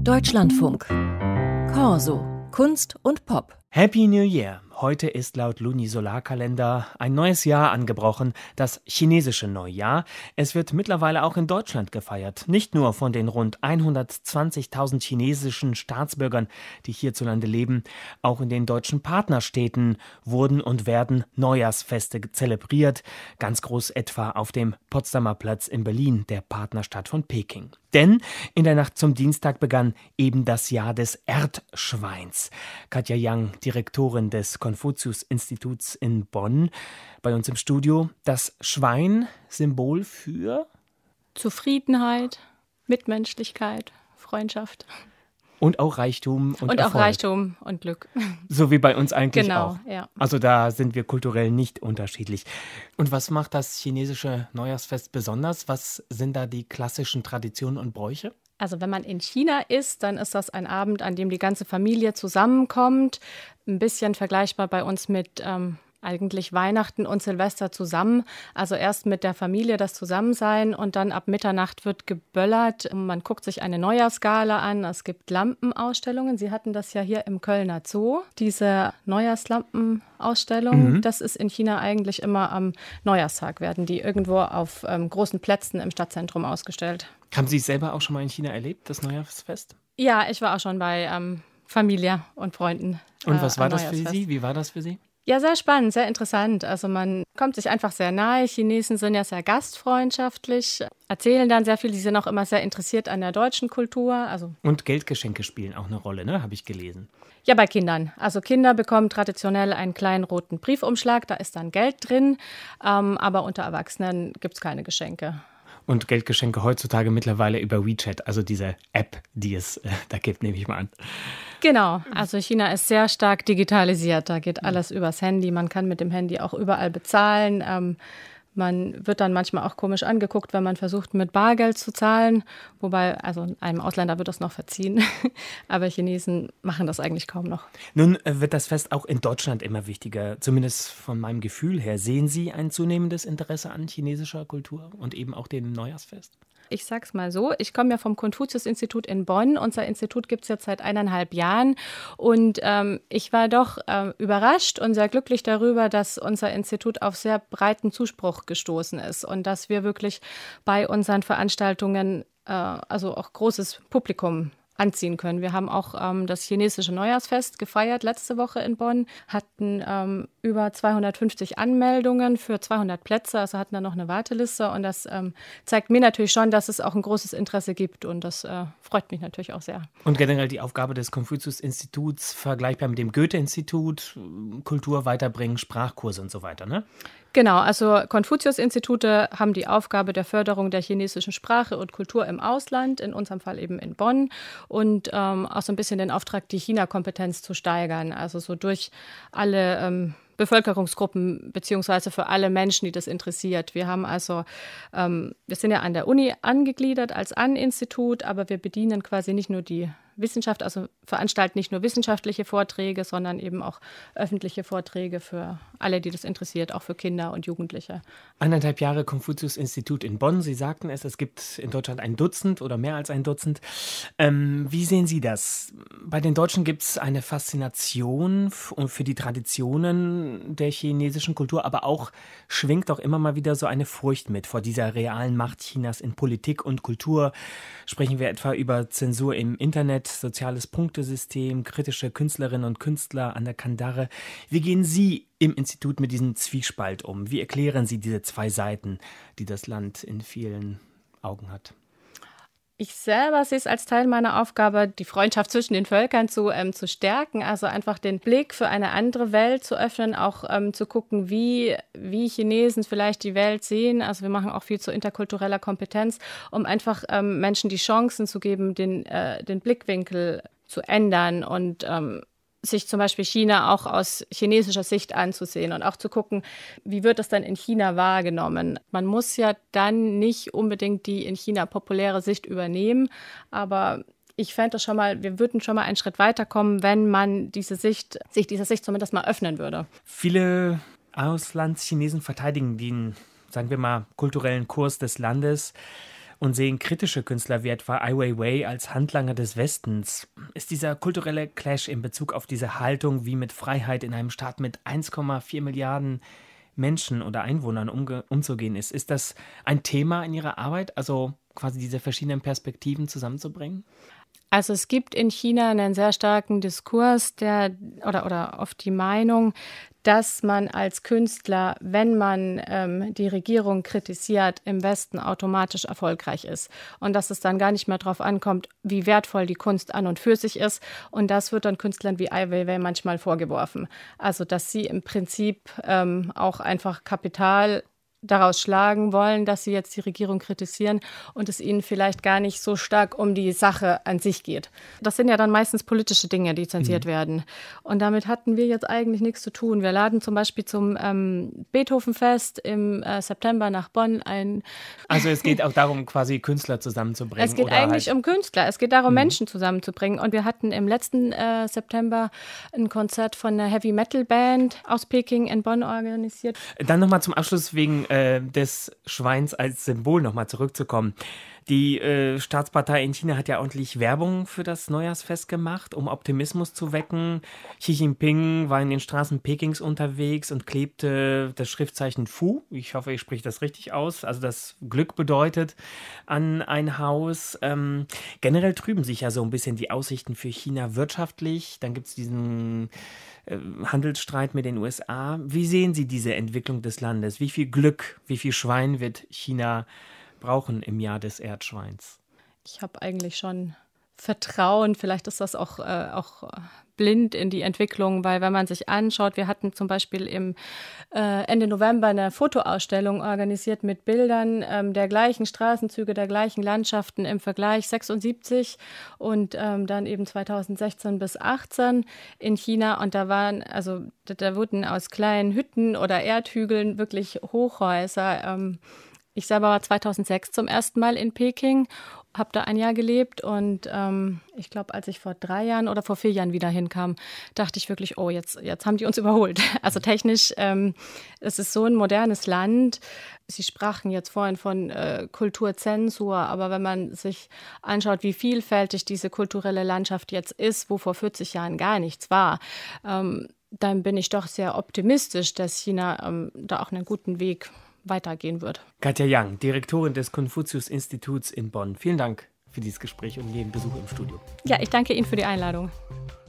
Deutschlandfunk. Corso. Kunst und Pop. Happy New Year! Heute ist laut Lunisolarkalender ein neues Jahr angebrochen, das chinesische Neujahr. Es wird mittlerweile auch in Deutschland gefeiert. Nicht nur von den rund 120.000 chinesischen Staatsbürgern, die hierzulande leben. Auch in den deutschen Partnerstädten wurden und werden Neujahrsfeste zelebriert. Ganz groß etwa auf dem Potsdamer Platz in Berlin, der Partnerstadt von Peking. Denn in der Nacht zum Dienstag begann eben das Jahr des Erdschweins. Katja Yang, Direktorin des Konfuzius-Instituts in Bonn, bei uns im Studio. Das Schwein, Symbol für? Zufriedenheit, Mitmenschlichkeit, Freundschaft. Und auch Reichtum und Und Erfolg. auch Reichtum und Glück. So wie bei uns eigentlich auch. Genau, ja. Also da sind wir kulturell nicht unterschiedlich. Und was macht das chinesische Neujahrsfest besonders? Was sind da die klassischen Traditionen und Bräuche? Also wenn man in China ist, dann ist das ein Abend, an dem die ganze Familie zusammenkommt. Ein bisschen vergleichbar bei uns mit eigentlich Weihnachten und Silvester zusammen. Also erst mit der Familie das Zusammensein und dann ab Mitternacht wird geböllert. Man guckt sich eine Neujahrsgala an. Es gibt Lampenausstellungen. Sie hatten das ja hier im Kölner Zoo. Diese Neujahrslampenausstellung, das ist in China eigentlich immer am Neujahrstag, werden die irgendwo auf großen Plätzen im Stadtzentrum ausgestellt. Haben Sie es selber auch schon mal in China erlebt, das Neujahrsfest? Ja, ich war auch schon bei Familie und Freunden. Und was war das für Sie? Wie war das für Sie? Ja, sehr spannend, sehr interessant. Also man kommt sich einfach sehr nahe. Chinesen sind ja sehr gastfreundschaftlich, erzählen dann sehr viel. Die sind auch immer sehr interessiert an der deutschen Kultur. Und Geldgeschenke spielen auch eine Rolle, ne? Habe ich gelesen. Ja, bei Kindern. Also Kinder bekommen traditionell einen kleinen roten Briefumschlag, da ist dann Geld drin. Aber unter Erwachsenen gibt es keine Geschenke. Und Geldgeschenke heutzutage mittlerweile über WeChat, also diese App, die es da gibt, nehme ich mal an. Genau, also China ist sehr stark digitalisiert, da geht alles übers Handy, man kann mit dem Handy auch überall bezahlen. Man wird dann manchmal auch komisch angeguckt, wenn man versucht, mit Bargeld zu zahlen. Wobei, also einem Ausländer wird das noch verziehen. Aber Chinesen machen das eigentlich kaum noch. Nun wird das Fest auch in Deutschland immer wichtiger. Zumindest von meinem Gefühl her. Sehen Sie ein zunehmendes Interesse an chinesischer Kultur und eben auch dem Neujahrsfest? Ich sag's mal so, ich komme ja vom Konfuzius-Institut in Bonn. Unser Institut gibt es jetzt seit 1,5 Jahren. Und ich war doch überrascht und sehr glücklich darüber, dass unser Institut auf sehr breiten Zuspruch gestoßen ist und dass wir wirklich bei unseren Veranstaltungen also auch großes Publikum anziehen können. Wir haben auch das chinesische Neujahrsfest gefeiert letzte Woche in Bonn, hatten über 250 Anmeldungen für 200 Plätze, also hatten dann noch eine Warteliste und das zeigt mir natürlich schon, dass es auch ein großes Interesse gibt und das freut mich natürlich auch sehr. Und generell die Aufgabe des Konfuzius-Instituts vergleichbar mit dem Goethe-Institut, Kultur weiterbringen, Sprachkurse und so weiter, ne? Genau, also Konfuzius-Institute haben die Aufgabe der Förderung der chinesischen Sprache und Kultur im Ausland, in unserem Fall eben in Bonn, und auch so ein bisschen den Auftrag, die China-Kompetenz zu steigern, also so durch alle Bevölkerungsgruppen beziehungsweise für alle Menschen, die das interessiert. Wir haben also, wir sind ja an der Uni angegliedert als An-Institut, aber wir bedienen quasi nicht nur die Wissenschaft, also veranstalten nicht nur wissenschaftliche Vorträge, sondern eben auch öffentliche Vorträge für alle, die das interessiert, auch für Kinder und Jugendliche. 1,5 Jahre Konfuzius-Institut in Bonn. Sie sagten es gibt in Deutschland ein Dutzend oder mehr als ein Dutzend. Wie sehen Sie das? Bei den Deutschen gibt es eine Faszination für die Traditionen der chinesischen Kultur, aber auch schwingt auch immer mal wieder so eine Furcht mit vor dieser realen Macht Chinas in Politik und Kultur. Sprechen wir etwa über Zensur im Internet, soziales Punktesystem, kritische Künstlerinnen und Künstler an der Kandare. Wie gehen Sie im Institut mit diesem Zwiespalt um? Wie erklären Sie diese zwei Seiten, die das Land in vielen Augen hat? Ich selber sehe es als Teil meiner Aufgabe, die Freundschaft zwischen den Völkern zu stärken, also einfach den Blick für eine andere Welt zu öffnen, auch zu gucken, wie Chinesen vielleicht die Welt sehen. Also wir machen auch viel zu interkultureller Kompetenz, um einfach Menschen die Chancen zu geben, den Blickwinkel zu ändern und sich zum Beispiel China auch aus chinesischer Sicht anzusehen und auch zu gucken, wie wird das dann in China wahrgenommen. Man muss ja dann nicht unbedingt die in China populäre Sicht übernehmen, aber ich fände schon mal, wir würden schon mal einen Schritt weiterkommen, wenn man sich dieser Sicht zumindest mal öffnen würde. Viele Auslandschinesen verteidigen den, sagen wir mal, kulturellen Kurs des Landes und sehen kritische Künstler wie etwa Ai Weiwei als Handlanger des Westens. Ist dieser kulturelle Clash in Bezug auf diese Haltung, wie mit Freiheit in einem Staat mit 1,4 Milliarden Menschen oder Einwohnern umzugehen ist das ein Thema in Ihrer Arbeit, also quasi diese verschiedenen Perspektiven zusammenzubringen? Also es gibt in China einen sehr starken Diskurs, oder oft die Meinung, dass man als Künstler, wenn man die Regierung kritisiert, im Westen automatisch erfolgreich ist. Und dass es dann gar nicht mehr darauf ankommt, wie wertvoll die Kunst an und für sich ist. Und das wird dann Künstlern wie Ai Weiwei manchmal vorgeworfen. Also dass sie im Prinzip auch einfach Kapital daraus schlagen wollen, dass sie jetzt die Regierung kritisieren und es ihnen vielleicht gar nicht so stark um die Sache an sich geht. Das sind ja dann meistens politische Dinge, die zensiert werden. Und damit hatten wir jetzt eigentlich nichts zu tun. Wir laden zum Beispiel zum Beethovenfest im September nach Bonn ein. Also es geht auch darum, quasi Künstler zusammenzubringen. Es geht eigentlich um Künstler. Es geht darum, Menschen zusammenzubringen. Und wir hatten im letzten September ein Konzert von einer Heavy-Metal-Band aus Peking in Bonn organisiert. Dann nochmal zum Abschluss wegen des Schweins als Symbol nochmal zurückzukommen. Die Staatspartei in China hat ja ordentlich Werbung für das Neujahrsfest gemacht, um Optimismus zu wecken. Xi Jinping war in den Straßen Pekings unterwegs und klebte das Schriftzeichen Fu, ich hoffe, ich spreche das richtig aus, also das Glück bedeutet, an ein Haus. Generell trüben sich ja so ein bisschen die Aussichten für China wirtschaftlich. Dann gibt es diesen Handelsstreit mit den USA. Wie sehen Sie diese Entwicklung des Landes? Wie viel Glück, wie viel Schwein wird China brauchen im Jahr des Erdschweins? Ich habe eigentlich schon Vertrauen. Vielleicht ist das auch blind in die Entwicklung, weil wenn man sich anschaut, wir hatten zum Beispiel im Ende November eine Fotoausstellung organisiert mit Bildern der gleichen Straßenzüge, der gleichen Landschaften im Vergleich 76 und dann eben 2016 bis 18 in China. Und da wurden aus kleinen Hütten oder Erdhügeln wirklich Hochhäuser. Ich selber war 2006 zum ersten Mal in Peking, habe da ein Jahr gelebt und ich glaube, als ich vor 3 Jahren oder vor 4 Jahren wieder hinkam, dachte ich wirklich, oh, jetzt haben die uns überholt. Also technisch, es ist so ein modernes Land. Sie sprachen jetzt vorhin von Kulturzensur, aber wenn man sich anschaut, wie vielfältig diese kulturelle Landschaft jetzt ist, wo vor 40 Jahren gar nichts war, dann bin ich doch sehr optimistisch, dass China da auch einen guten Weg weitergehen wird. Katja Yang, Direktorin des Konfuzius-Instituts in Bonn. Vielen Dank für dieses Gespräch und den Besuch im Studio. Ja, ich danke Ihnen für die Einladung.